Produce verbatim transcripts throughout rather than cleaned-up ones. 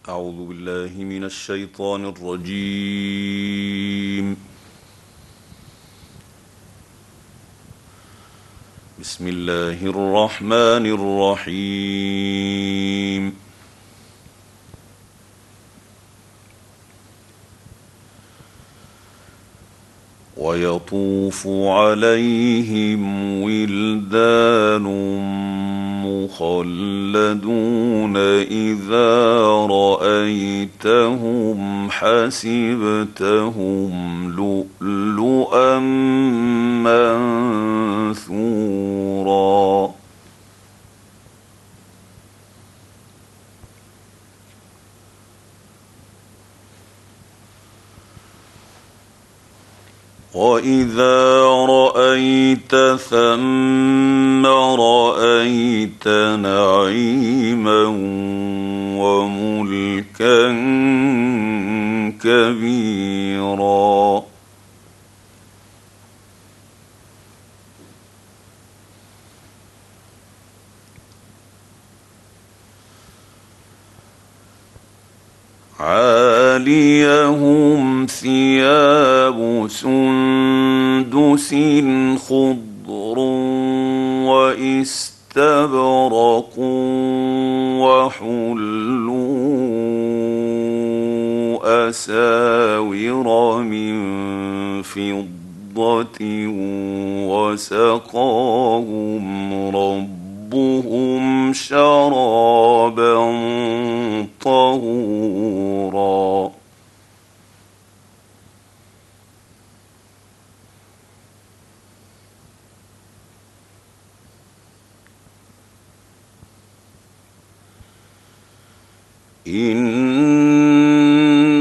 أعوذ بالله من الشيطان الرجيم. بسم الله الرحمن الرحيم. ويطوف عليهم ولدان مخلدون إذا رأيتهم حسبتهم لؤلؤا منثورا وإذا رأيت ثم رأيت نعيما وملكا كبيرا عاليهم ثياب سندس خضر واستبرق وحلوا أساور من فضة وسقاهم ربهم شرابا طهورا إن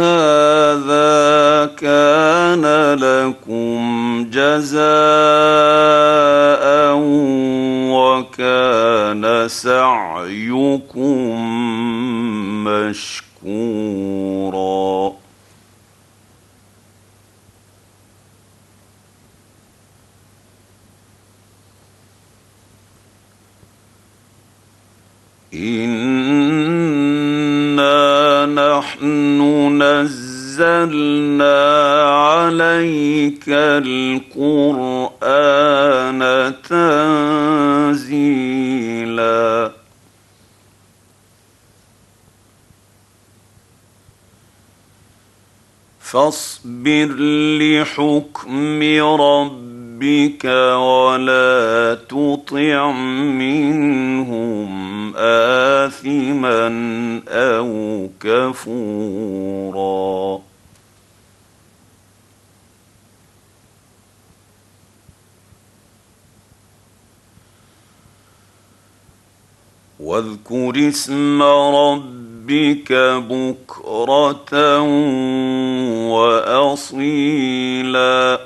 هذا كان لكم جزاء وكان سعيكم مشكورا إنا نحن نزلنا عليك القرآن تنزيلا فاصبر لحكم ربك ولا تطع منهم آثما أو كفورا واذكر اسم ربك بكرة وأصيلا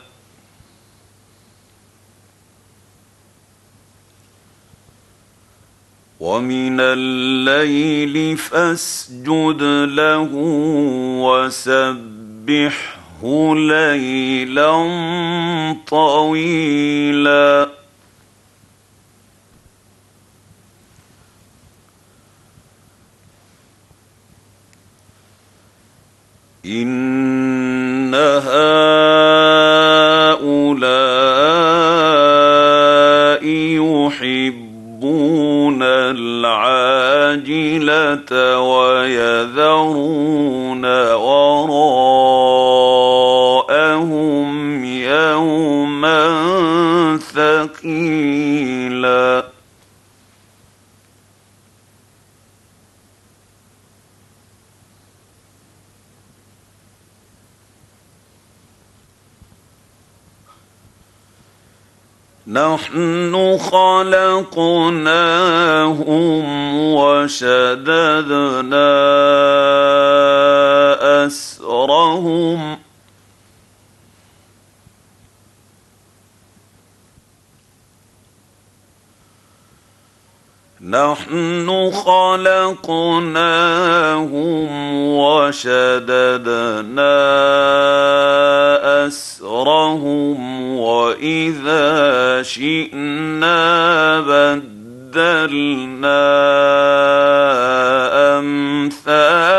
ومن الليل فاسجد له وسبحه ليلا طويلا إن هؤلاء يحبون العاجلة ويذرون وراءهم يوما ثقيلا نحن خلقناهم وشددنا أسرهم نحن خلقناهم وشددنا أسرهم وإذا شئنا بدلنا أمثالهم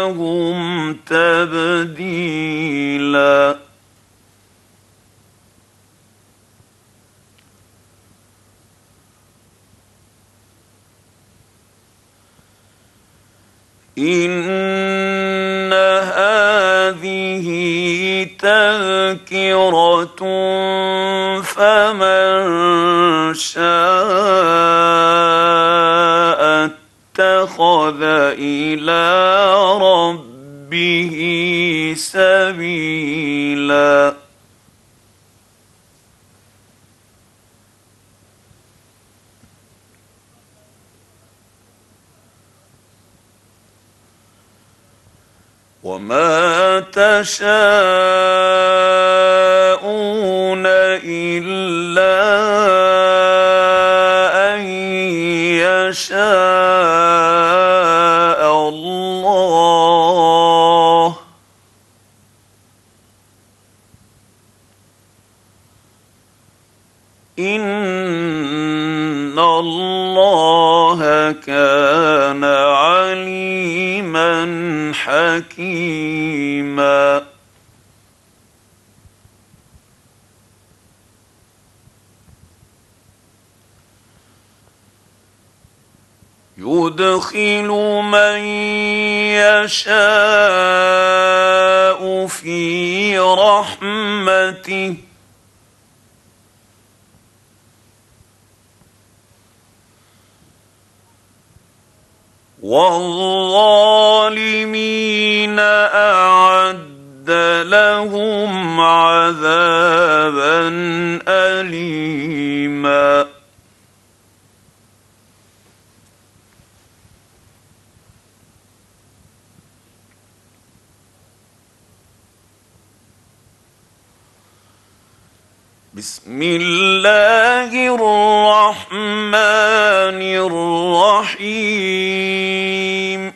لهم تبديلا إن هذه تذكرة فمن شاء اتخذ إلى ربه سبيلا وما تشاءون إلا أن يشاء الله إن الله كان عليما حكيما يدخل من يشاء في رحمته والظالمين أعد لهم عذابا أليما بسم الله الرحمن الرحيم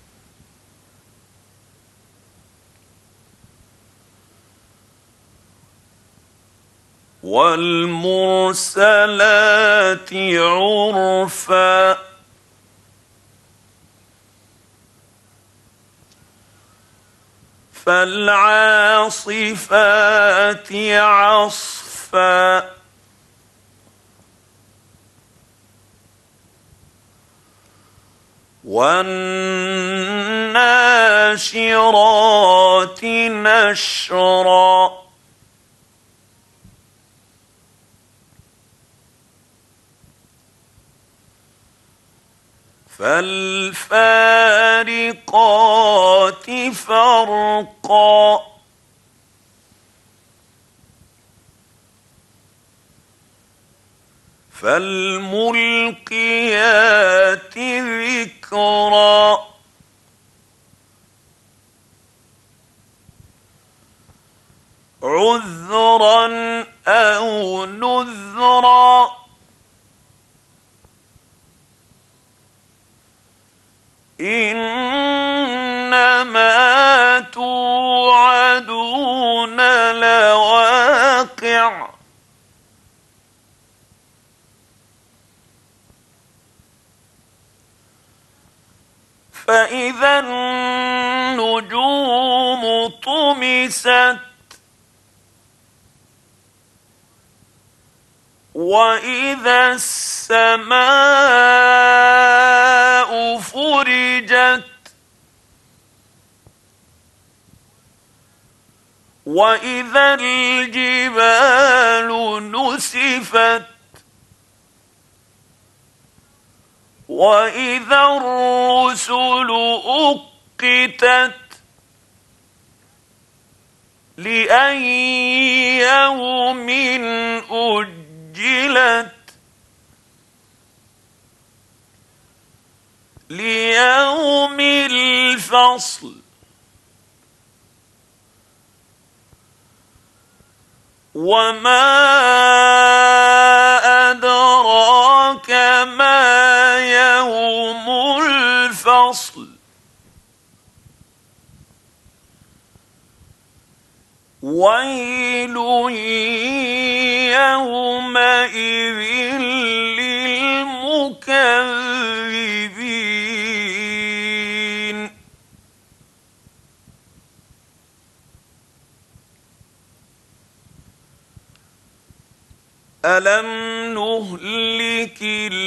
والمرسلات عرفا فالعاصفات عصفا والناشرات نشرا فالفارقات فرقا فالملقيات ذكرا عذرا أو نذرا إنما توعدون لواقع فإذا النجوم طمست وإذا السماء فرجت وإذا الجبال نسفت وإذا الرسل أقتت لأي يوم أجلت ليوم الفصل وما أدراك ما يوم الفصل ويل يومئذ للمكذبين ألم نهلك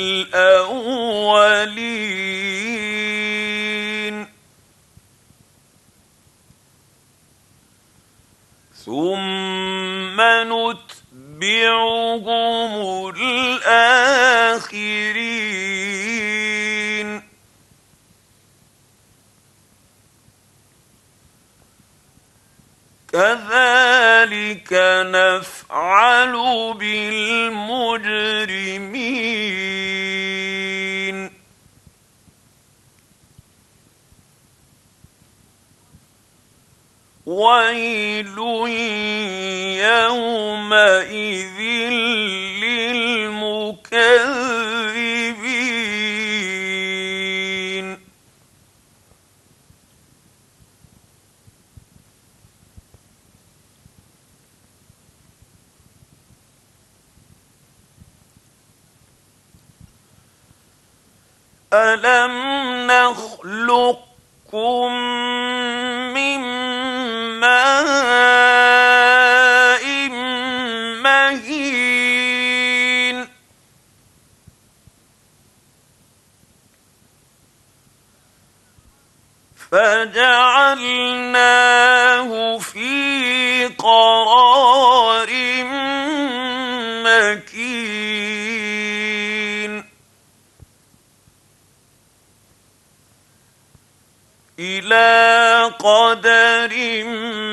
الأولين ثم نتبعهم الآخرين كذلك نفعل بالمجرمين ويل يومئذ للمكذبين ألم نخلقكم من ماء مهين فجعلناه في قرار مكين إلى قدر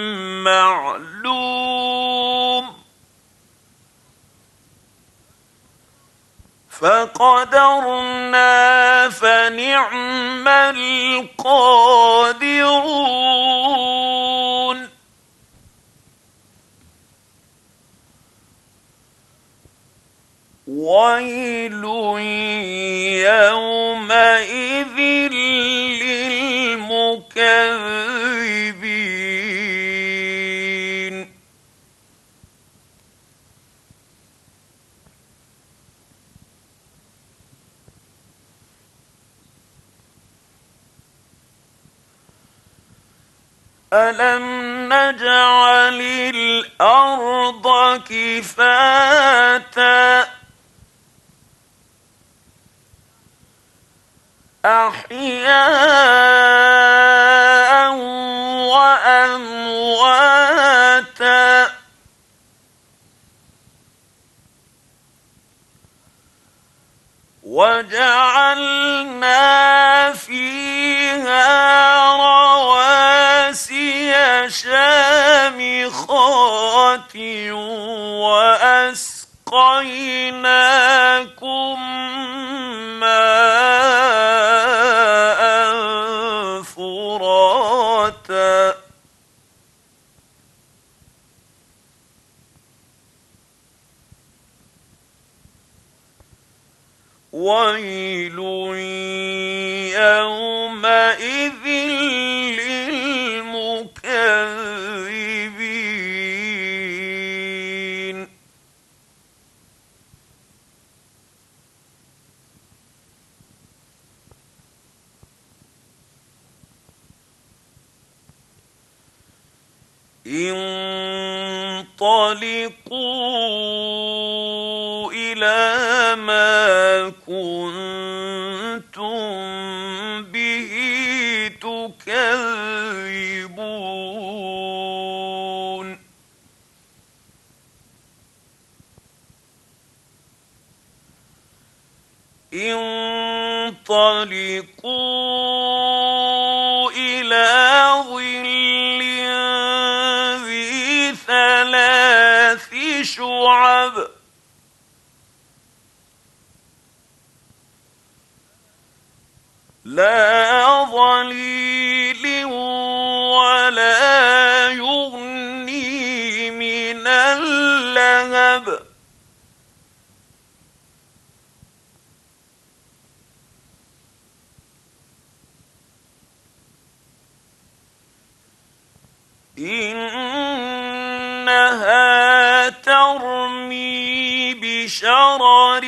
معلوم فقدرنا فنعم القادرون ويل يومئذ للمكذبين ألم نجعل الأرض كفاتا أحياء وأمواتا وجعلنا فيها رواسي شامخات وأسقيناكم ماء فراتا ويل يومئذ للمكذبين انطلقوا إلى ما كنتم به تكذبون انطلقوا إلى ظل ذي ثلاث شعب لا ظليل ولا يغني من اللهب إنها ترمي بشرر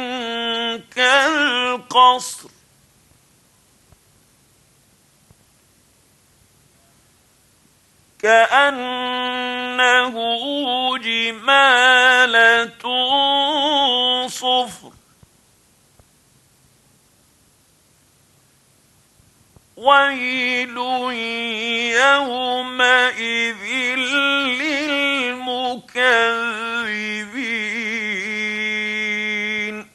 كالقصر كأنه جمالة صفر ويل يومئذ للمكذبين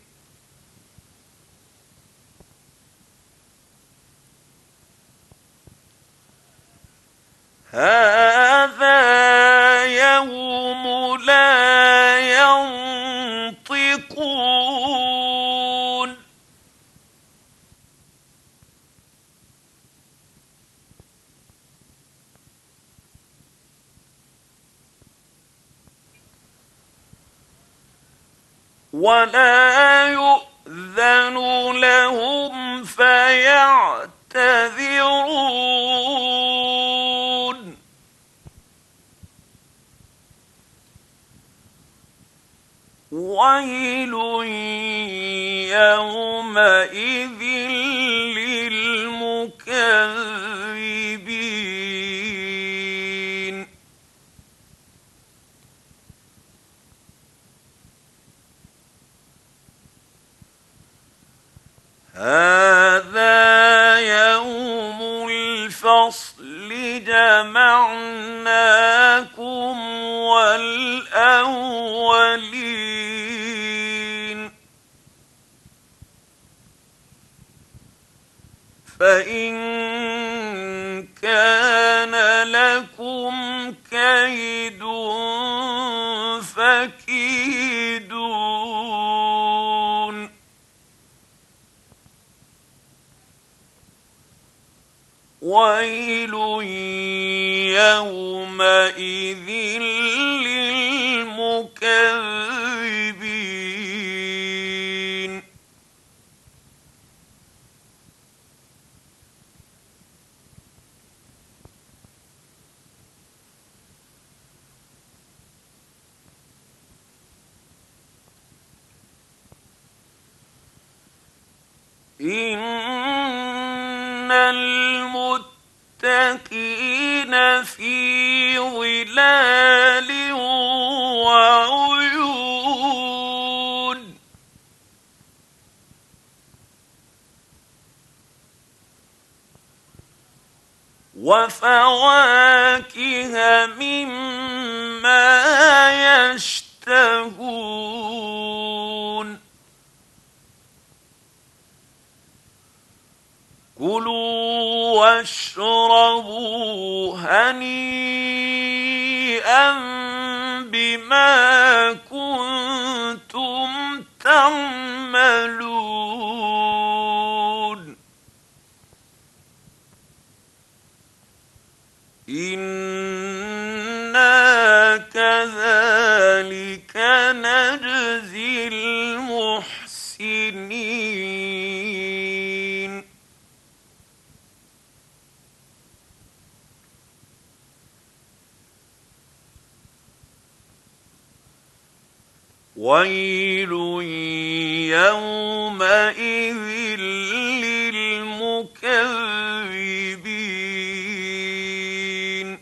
هذا يوم لا ينطقون ولا يؤذن لهم فيعتذرون ويل يومئذ للمكذبين هذا يوم الفصل جمعناكم والأولين فإن كان لكم كيد فكيدون ويل يومئذ للمكذبين إن المتقين في ظلال وعيون وفواكه مما يشتهون كلوا واشربوا هنيئا بما كنتم تعملون إنا كذلك نجزي المحسنين ويل يومئذ للمكذبين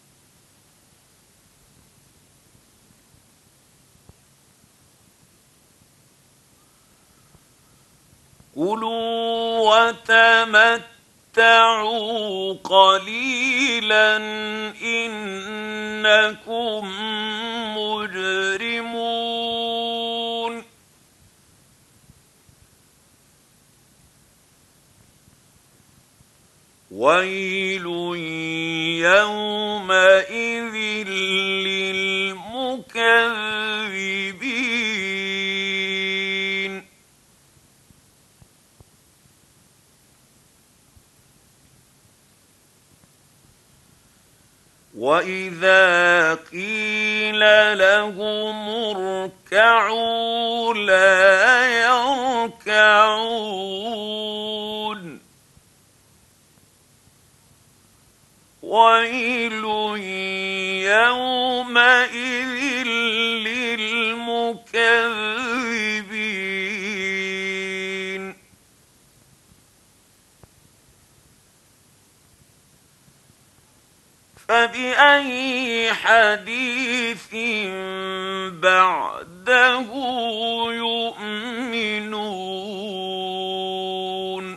كلوا وتمتعوا قليلا إنكم مجرمون ويل يومئذ للمكذبين وإذا قيل لهم اركعوا لا يركعون ويل يومئذ للمكذبين فبأي حديث بعد وحده يؤمنون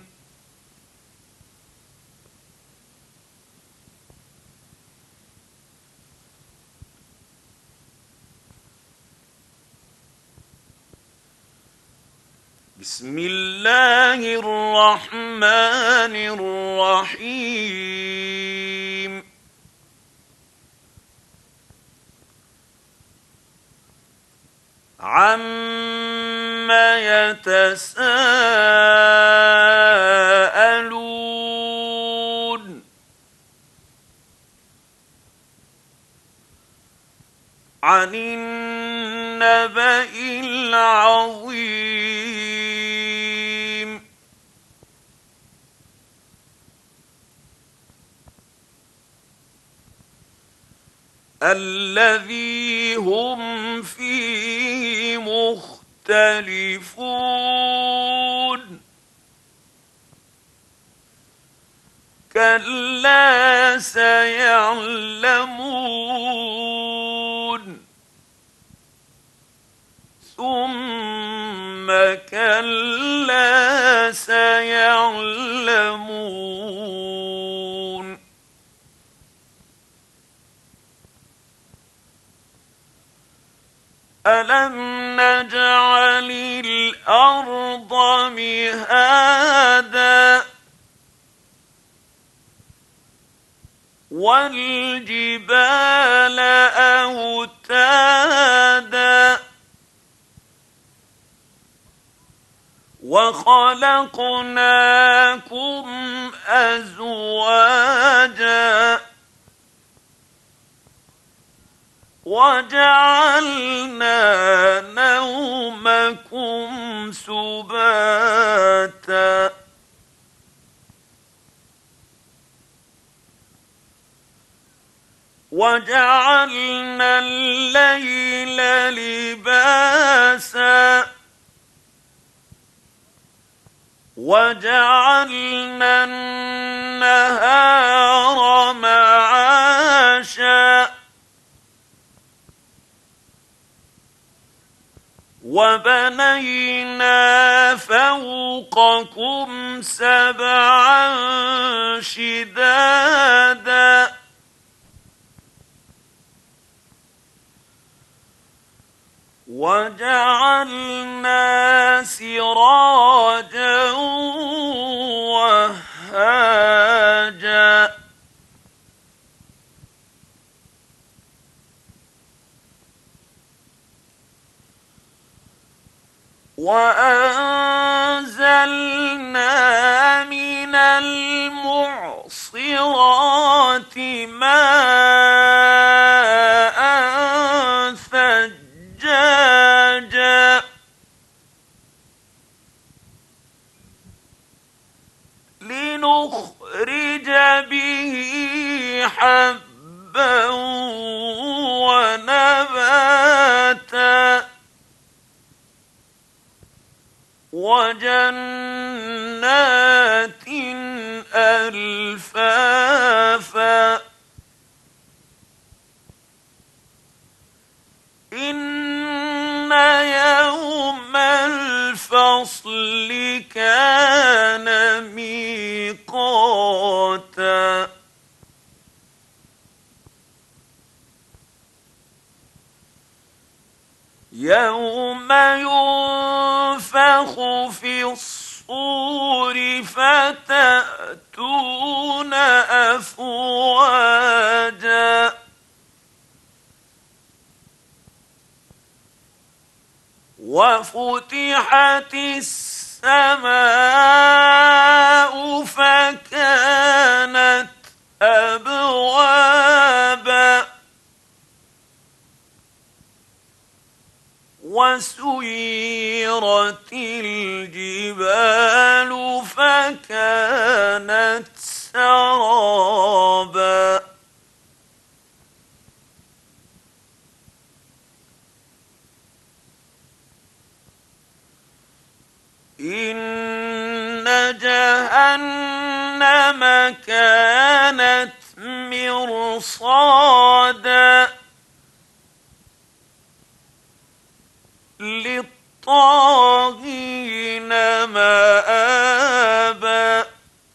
بسم الله الرحمن الرحيم عَمَّ يَتَسَاءَلُونَ عَنِ النَّبَإِ الْعَظِيمِ الَّذِي هُمْ فِيهِ مُخْتَلِفُونَ كَلَّا سَيَعْلَمُونَ ثُمَّ كَلَّا سَيَعْلَمُونَ أَلَمْ نَجْعَلِ الْأَرْضَ مِهَادًا وَالْجِبَالَ أَوْتَادًا وَخَلَقْنَاكُمْ أَزْوَاجًا وَجَعَلْنَا نَوْمَكُمْ سُبَاتًا وَجَعَلْنَا اللَّيْلَ لِبَاسًا وَجَعَلْنَا النَّهَارَ مَعَاشًا وَبَنَيْنَا فَوْقَكُمْ سَبْعًا شِدَادًا وَجَعَلْنَا سِرَاجًا وَهَّاجًا وَأَنزَلْنَا مِنَ الْمُعْصِرَاتِ مَاءً ثَجَّاجًا لِنُخْرِجَ بِهِ حَبًّا وَنَبَاتًا وَجَنَّاتٍ أَلْفَافًا إِنَّ يَوْمَ الْفَصْلِ كَانَ مِيقَاتًا يَوْمَ يُنفَخُ فِي الصُّورِ فَتَأْتُونَ أَفْوَاجًا وَفُتِحَتِ السَّمَاءُ فَكَانَتْ أَبْوَابًا وَسُيِّرَتِ الْجِبَالُ فَكَانَتْ سَرَابًا إِنَّ جَهَنَّمَ كَانَتْ مِرْصَادًا للطاغين مآبا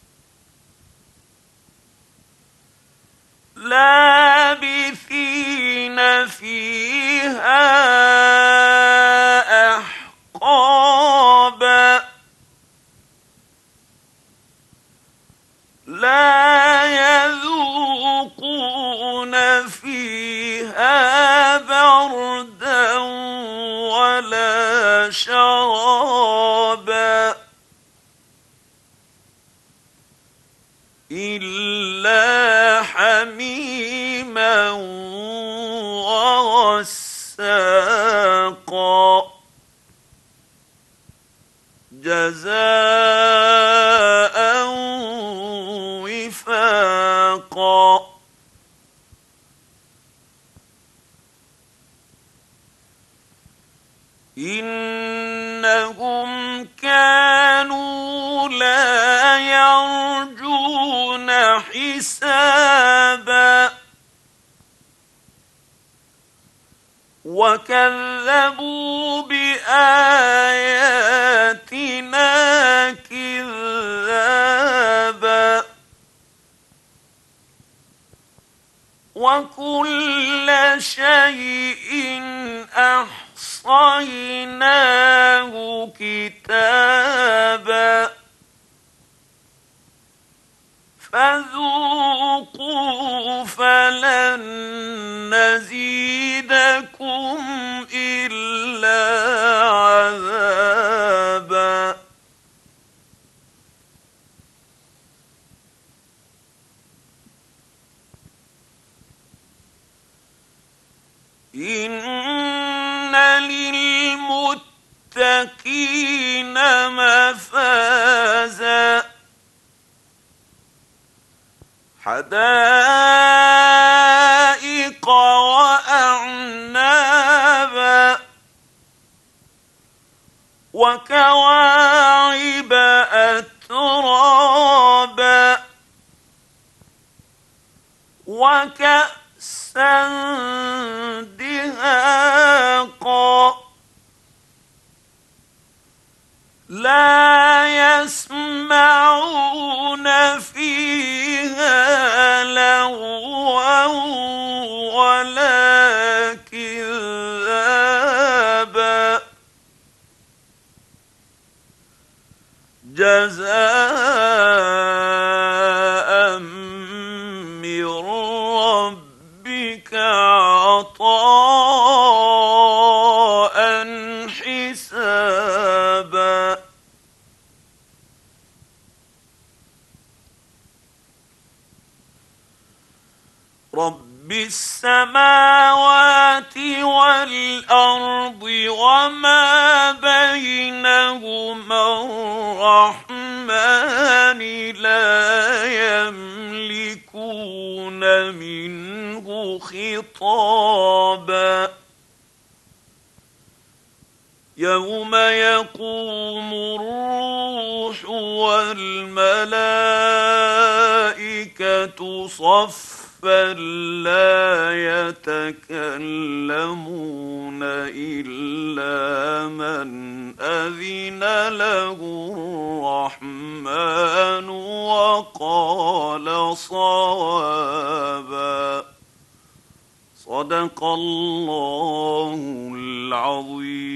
لابثين فيها أحقابا لا يذوقون فيها بردا ولا شرابا إلا حميما وغساقا جزاء وفاقا إنهم كانوا لا يرجون حسابا وكذبوا بآياتنا كذابا وكل شيء أحصيناه كتابا فذوقوا فلن نزيدكم إلا عذابا إن للمتقين مفازا حدائق وأعنابا وكواعب أترابا وكأسا دهاقا لا يسمعون فيها لغوا ولا كذابا جزاء من ربك عطاء حسابا رب السماوات والأرض وما بينهما الرحمن لا يملكون منه خطابا يوم يقوم الروح والملائكة صفا فلا يتكلمون إلا من أذن له الرحمن وقال صوابا صدق الله العظيم.